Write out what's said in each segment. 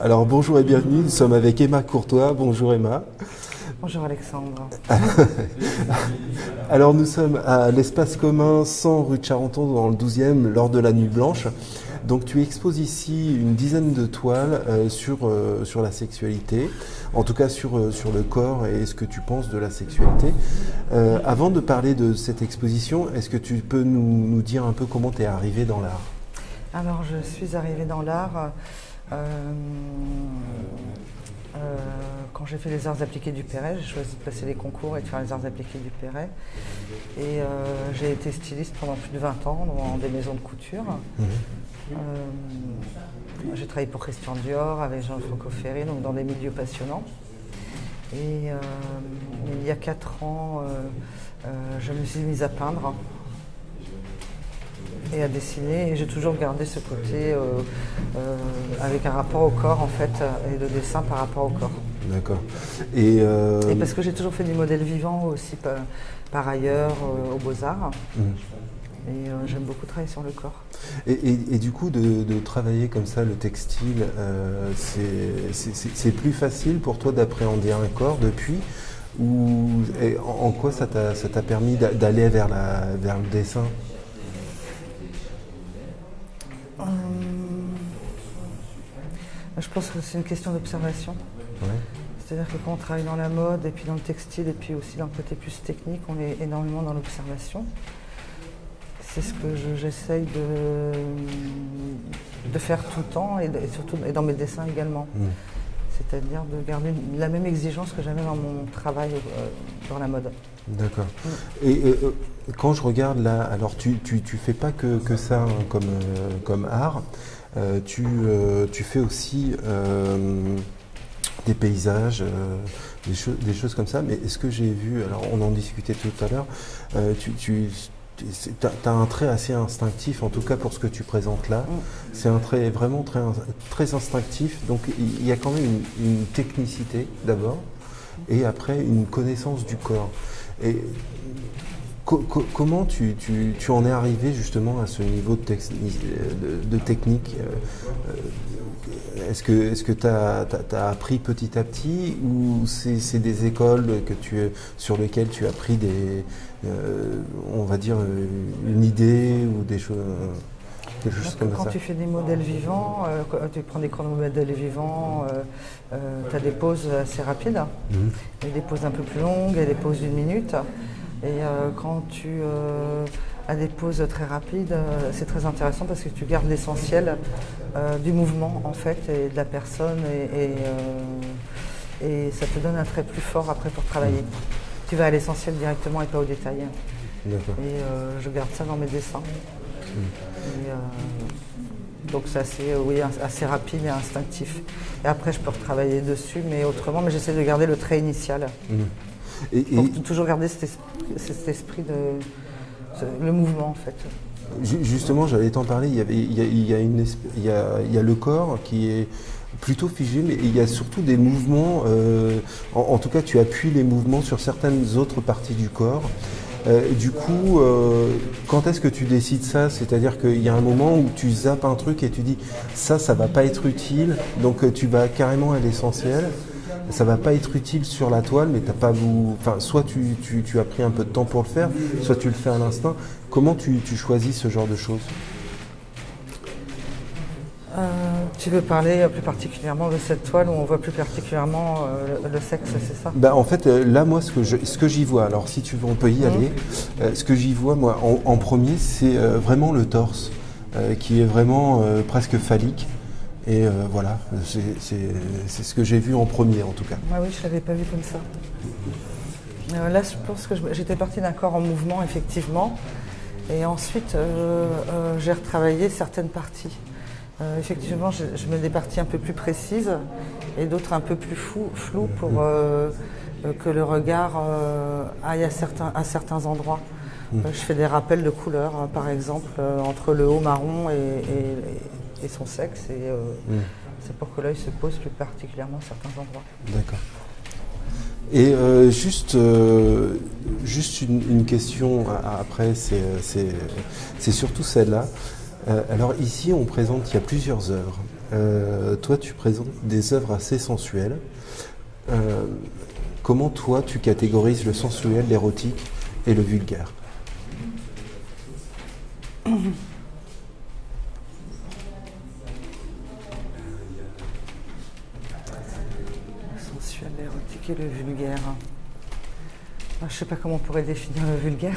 Alors bonjour et bienvenue, nous sommes avec Emma Courtois. Bonjour Emma. Bonjour Alexandre. Alors nous sommes à l'espace commun 100 rue de Charenton dans le 12e lors de la Nuit Blanche. Donc tu exposes ici une dizaine de toiles sur la sexualité, en tout cas sur le corps et ce que tu penses de la sexualité. Avant de parler de cette exposition, est-ce que tu peux nous dire un peu comment tu es arrivée dans l'art? Alors je suis arrivée dans l'art quand j'ai fait les arts appliqués du Perret. J'ai choisi de passer les concours et de faire les arts appliqués du Perret. Et j'ai été styliste pendant plus de 20 ans dans des maisons de couture. J'ai travaillé pour Christian Dior, avec Jean-Franco Ferré, donc dans des milieux passionnants. Et il y a 4 ans, je me suis mise à peindre et à dessiner, et j'ai toujours gardé ce côté avec un rapport au corps en fait, et le dessin par rapport au corps. D'accord. Et parce que j'ai toujours fait du modèle vivant aussi par ailleurs aux Beaux-Arts. Et j'aime beaucoup travailler sur le corps. Et du coup, de travailler comme ça le textile, c'est plus facile pour toi d'appréhender un corps depuis, ou en quoi ça t'a permis d'aller vers le dessin? Je pense que c'est une question d'observation. Ouais. C'est-à-dire que quand on travaille dans la mode et puis dans le textile et puis aussi dans le côté plus technique, on est énormément dans l'observation. C'est ce que j'essaye de faire tout le temps et surtout dans mes dessins également. C'est-à-dire de garder la même exigence que j'avais dans mon travail dans la mode. D'accord. Et quand je regarde là, alors tu fais pas que ça hein, comme art, tu fais aussi des paysages, des choses comme ça, mais est-ce que j'ai vu, alors on en discutait tout à l'heure, tu as un trait assez instinctif, en tout cas pour ce que tu présentes là. C'est un trait vraiment très instinctif, donc il y a quand même une technicité d'abord, et après une connaissance du corps. Et comment tu en es arrivé justement à ce niveau de technique? Est-ce que tu as appris petit à petit, ou c'est des écoles sur lesquelles tu as pris on va dire une idée ou des choses comme ça? Quand tu fais des modèles vivants, tu prends des chronomodèles vivants, tu as des pauses assez rapides, et des pauses un peu plus longues et des pauses d'1 minute. Et quand tu as des pauses très rapides, c'est très intéressant parce que tu gardes l'essentiel du mouvement en fait et de la personne, et ça te donne un trait plus fort après pour travailler. Tu vas à l'essentiel directement et pas au détail. Et je garde ça dans mes dessins. Donc c'est assez rapide et instinctif. Et après je peux retravailler dessus, mais autrement, mais j'essaie de garder le trait initial. Donc toujours garder cet esprit le mouvement en fait. Justement, j'allais t'en parler, il y a le corps qui est plutôt figé, mais il y a surtout des mouvements, en tout cas tu appuies les mouvements sur certaines autres parties du corps. Du coup, quand est-ce que tu décides ça? C'est-à-dire qu'il y a un moment où tu zappes un truc et tu dis ça va pas être utile, donc tu vas carrément à l'essentiel. Ça va pas être utile sur la toile, mais t'as pas soit tu as pris un peu de temps pour le faire, soit tu le fais à l'instinct. Comment tu choisis ce genre de choses? Tu veux parler plus particulièrement de cette toile où on voit plus particulièrement le sexe, c'est ça? En fait, là, moi, ce que j'y vois, alors si tu veux, on peut y aller. Ce que j'y vois, moi, en premier, c'est vraiment le torse, qui est vraiment presque phallique. Et voilà, c'est ce que j'ai vu en premier, en tout cas. Ah oui, je ne l'avais pas vu comme ça. Là, je pense que j'étais partie d'un corps en mouvement, effectivement. Et ensuite, j'ai retravaillé certaines parties. Effectivement, je mets des parties un peu plus précises et d'autres un peu plus floues pour que le regard aille à certains endroits. Je fais des rappels de couleurs, par exemple, entre le haut marron et son sexe, et c'est pour que l'œil se pose plus particulièrement à certains endroits. D'accord. Et juste une question après, c'est surtout celle-là. Alors ici, on présente, il y a plusieurs œuvres. toi tu présentes des œuvres assez sensuelles. Comment toi tu catégorises le sensuel, l'érotique et le vulgaire? L'érotique et le vulgaire. Je ne sais pas comment on pourrait définir le vulgaire.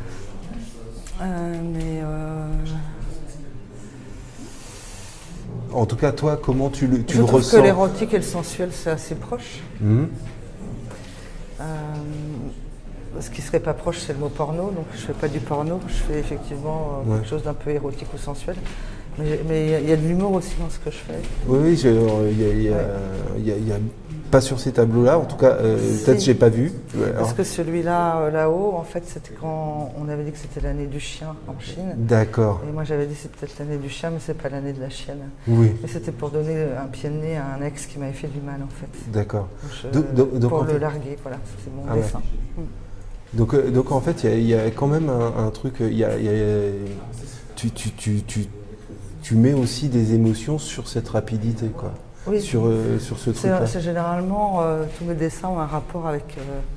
En tout cas, toi, comment tu le je trouve ressens? Que l'érotique et le sensuel, c'est assez proche. Ce qui ne serait pas proche, c'est le mot porno. Donc je ne fais pas du porno, je fais effectivement quelque chose d'un peu érotique ou sensuel. Mais il y a de l'humour aussi dans ce que je fais. Oui, il y a pas sur ces tableaux-là, en tout cas, peut-être j'ai pas vu. Parce que celui-là, là-haut, en fait, c'était quand on avait dit que c'était l'année du chien en Chine. D'accord. Et moi, j'avais dit c'est peut-être l'année du chien, mais c'est pas l'année de la chienne. Oui. Et c'était pour donner un pied de nez à un ex qui m'avait fait du mal, en fait. D'accord. Donc, pour le larguer, voilà, c'était mon dessin. Ouais. Donc en fait, il y a quand même un truc, tu mets aussi des émotions sur cette rapidité, quoi. Oui. Sur ce truc-là. C'est généralement, tous mes dessins ont un rapport avec,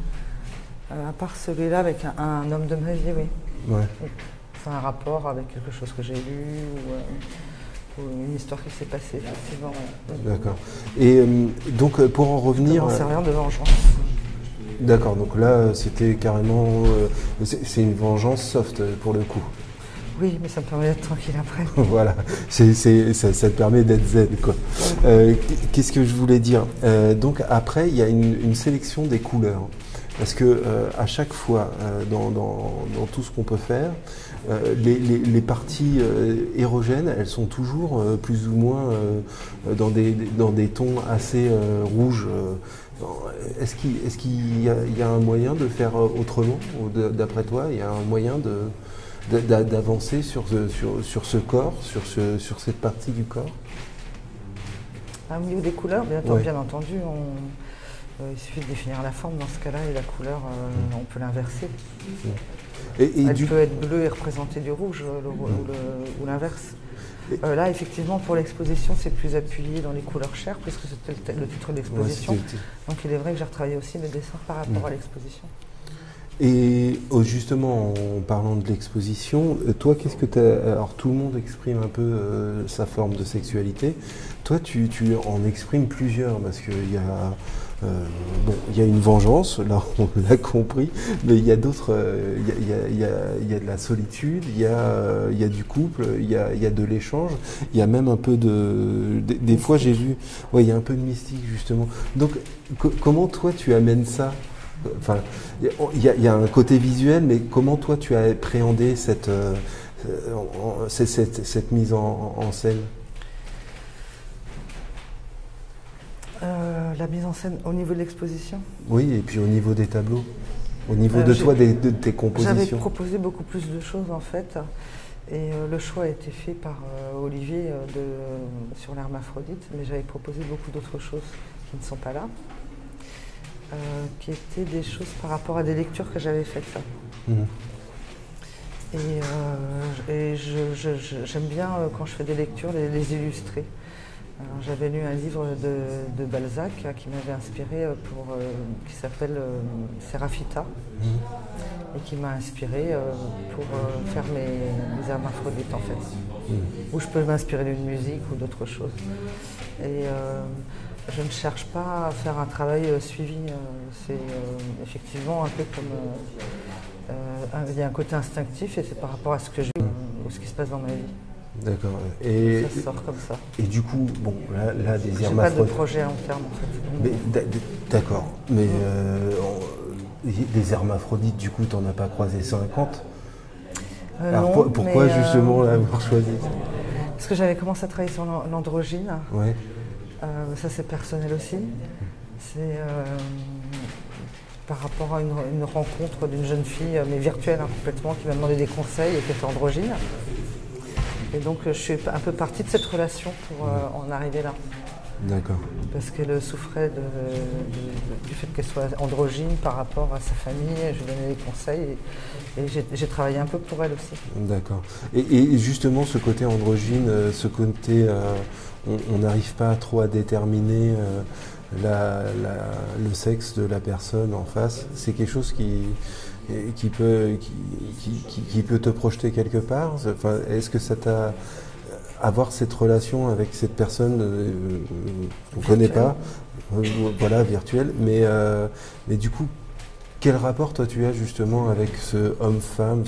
à part celui-là, avec un homme de ma vie, oui. Ouais. C'est un rapport avec quelque chose que j'ai lu ou une histoire qui s'est passée, effectivement. D'accord. Et donc pour en revenir... Comment servir de vengeance. D'accord, donc là c'était carrément... c'est une vengeance soft pour le coup. Oui, mais ça me permet d'être tranquille après. Voilà, ça te permet d'être zen, quoi. Qu'est-ce que je voulais dire? Donc après, il y a une sélection des couleurs. Parce que à chaque fois, dans tout ce qu'on peut faire, les parties érogènes, elles sont toujours plus ou moins dans des tons assez rouges. Est-ce qu'il y a un moyen de faire autrement, d'après toi? Il y a un moyen d'avancer sur ce corps, sur cette partie du corps? Au niveau des couleurs, bien entendu, il suffit de définir la forme dans ce cas-là et la couleur, on peut l'inverser. Elle peut être bleue et représenter du rouge ou l'inverse. Là, effectivement, pour l'exposition, c'est plus appuyé dans les couleurs chères, puisque c'était le titre de l'exposition. Donc il est vrai que j'ai retravaillé aussi mes dessins par rapport à l'exposition. Et justement, en parlant de l'exposition, toi, qu'est-ce que tu as... Alors, tout le monde exprime un peu sa forme de sexualité. Toi, tu en exprimes plusieurs, parce qu'il y a... il y a une vengeance, là on l'a compris, mais il y a d'autres, il y a de la solitude, il y a du couple, il y a de l'échange, il y a même un peu des fois j'ai vu, il y a un peu de mystique justement. Donc comment toi tu amènes ça? Enfin, il y a un côté visuel, mais comment toi tu as appréhendé cette mise en scène? La mise en scène au niveau de l'exposition? Oui, et puis au niveau des tableaux, au niveau de toi, de tes compositions. J'avais proposé beaucoup plus de choses en fait, et le choix a été fait par Olivier sur l'hermaphrodite, mais j'avais proposé beaucoup d'autres choses qui ne sont pas là, qui étaient des choses par rapport à des lectures que j'avais faites là. Et j'aime bien quand je fais des lectures les illustrer. J'avais lu un livre de Balzac qui m'avait inspiré qui s'appelle Séraphita et qui m'a inspiré pour faire mes hermaphrodites en fait. Où je peux m'inspirer d'une musique ou d'autre chose. Et je ne cherche pas à faire un travail suivi. C'est effectivement un peu comme... il y a un côté instinctif et c'est par rapport à ce que je vis ou ce qui se passe dans ma vie. D'accord. Et ça sort comme ça. Et du coup, bon, là des hermaphrodites... J'ai pas de projet à long terme en fait. D'accord. Mais des hermaphrodites, du coup, t'en as pas croisé 50? Alors non, pourquoi justement l'avoir choisi? Parce que j'avais commencé à travailler sur l'androgyne. Ouais. Ça c'est personnel aussi. C'est par rapport à une rencontre d'une jeune fille, mais virtuelle complètement, qui m'a demandé des conseils et qui était androgyne. Et donc je suis un peu partie de cette relation pour en arriver là. D'accord. Parce qu'elle souffrait du fait qu'elle soit androgyne par rapport à sa famille. Je lui donnais des conseils et j'ai travaillé un peu pour elle aussi. D'accord. Et justement, ce côté androgyne, ce côté, on n'arrive pas trop à déterminer le sexe de la personne en face, c'est quelque chose qui peut te projeter quelque part. Enfin, est-ce que ça t'a avoir cette relation avec cette personne qu'on ne connaît pas, voilà, virtuelle, mais du coup, quel rapport toi tu as justement avec ce homme-femme,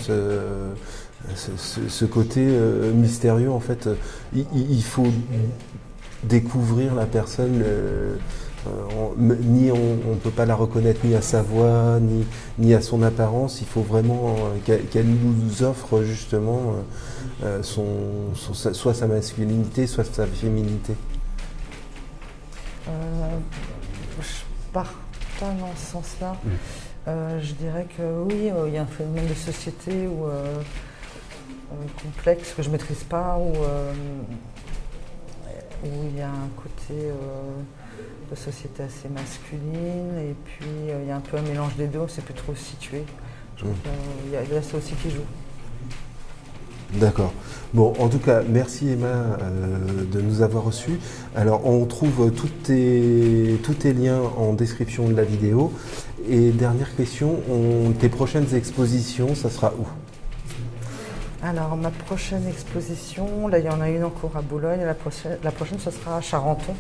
ce côté mystérieux en fait, il faut découvrir la personne, ni on ne peut pas la reconnaître ni à sa voix, ni à son apparence, il faut vraiment qu'elle nous offre justement soit sa masculinité, soit sa féminité. Je pars pas dans ce sens-là. Je dirais que oui, il y a un phénomène de société complexe que je ne maîtrise pas, où il y a un côté de société assez masculine, et puis il y a un peu un mélange des deux, on ne sait plus trop se situer. Je trouve qu'il y a ça aussi qui joue. D'accord. Bon, en tout cas, merci Emma de nous avoir reçus. Alors, on trouve tous tes liens en description de la vidéo. Et dernière question, tes prochaines expositions, ça sera où? Alors, ma prochaine exposition, là, il y en a une en cours à Boulogne. La prochaine, ce sera à Charenton.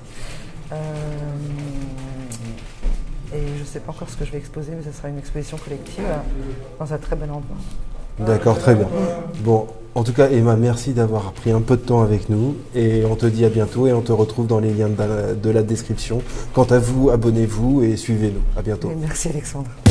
Et je ne sais pas encore ce que je vais exposer, mais ce sera une exposition collective dans un très bel endroit. D'accord, très bien. Bon, en tout cas, Emma, merci d'avoir pris un peu de temps avec nous et on te dit à bientôt et on te retrouve dans les liens de la description. Quant à vous, abonnez-vous et suivez-nous. À bientôt. Et merci Alexandre.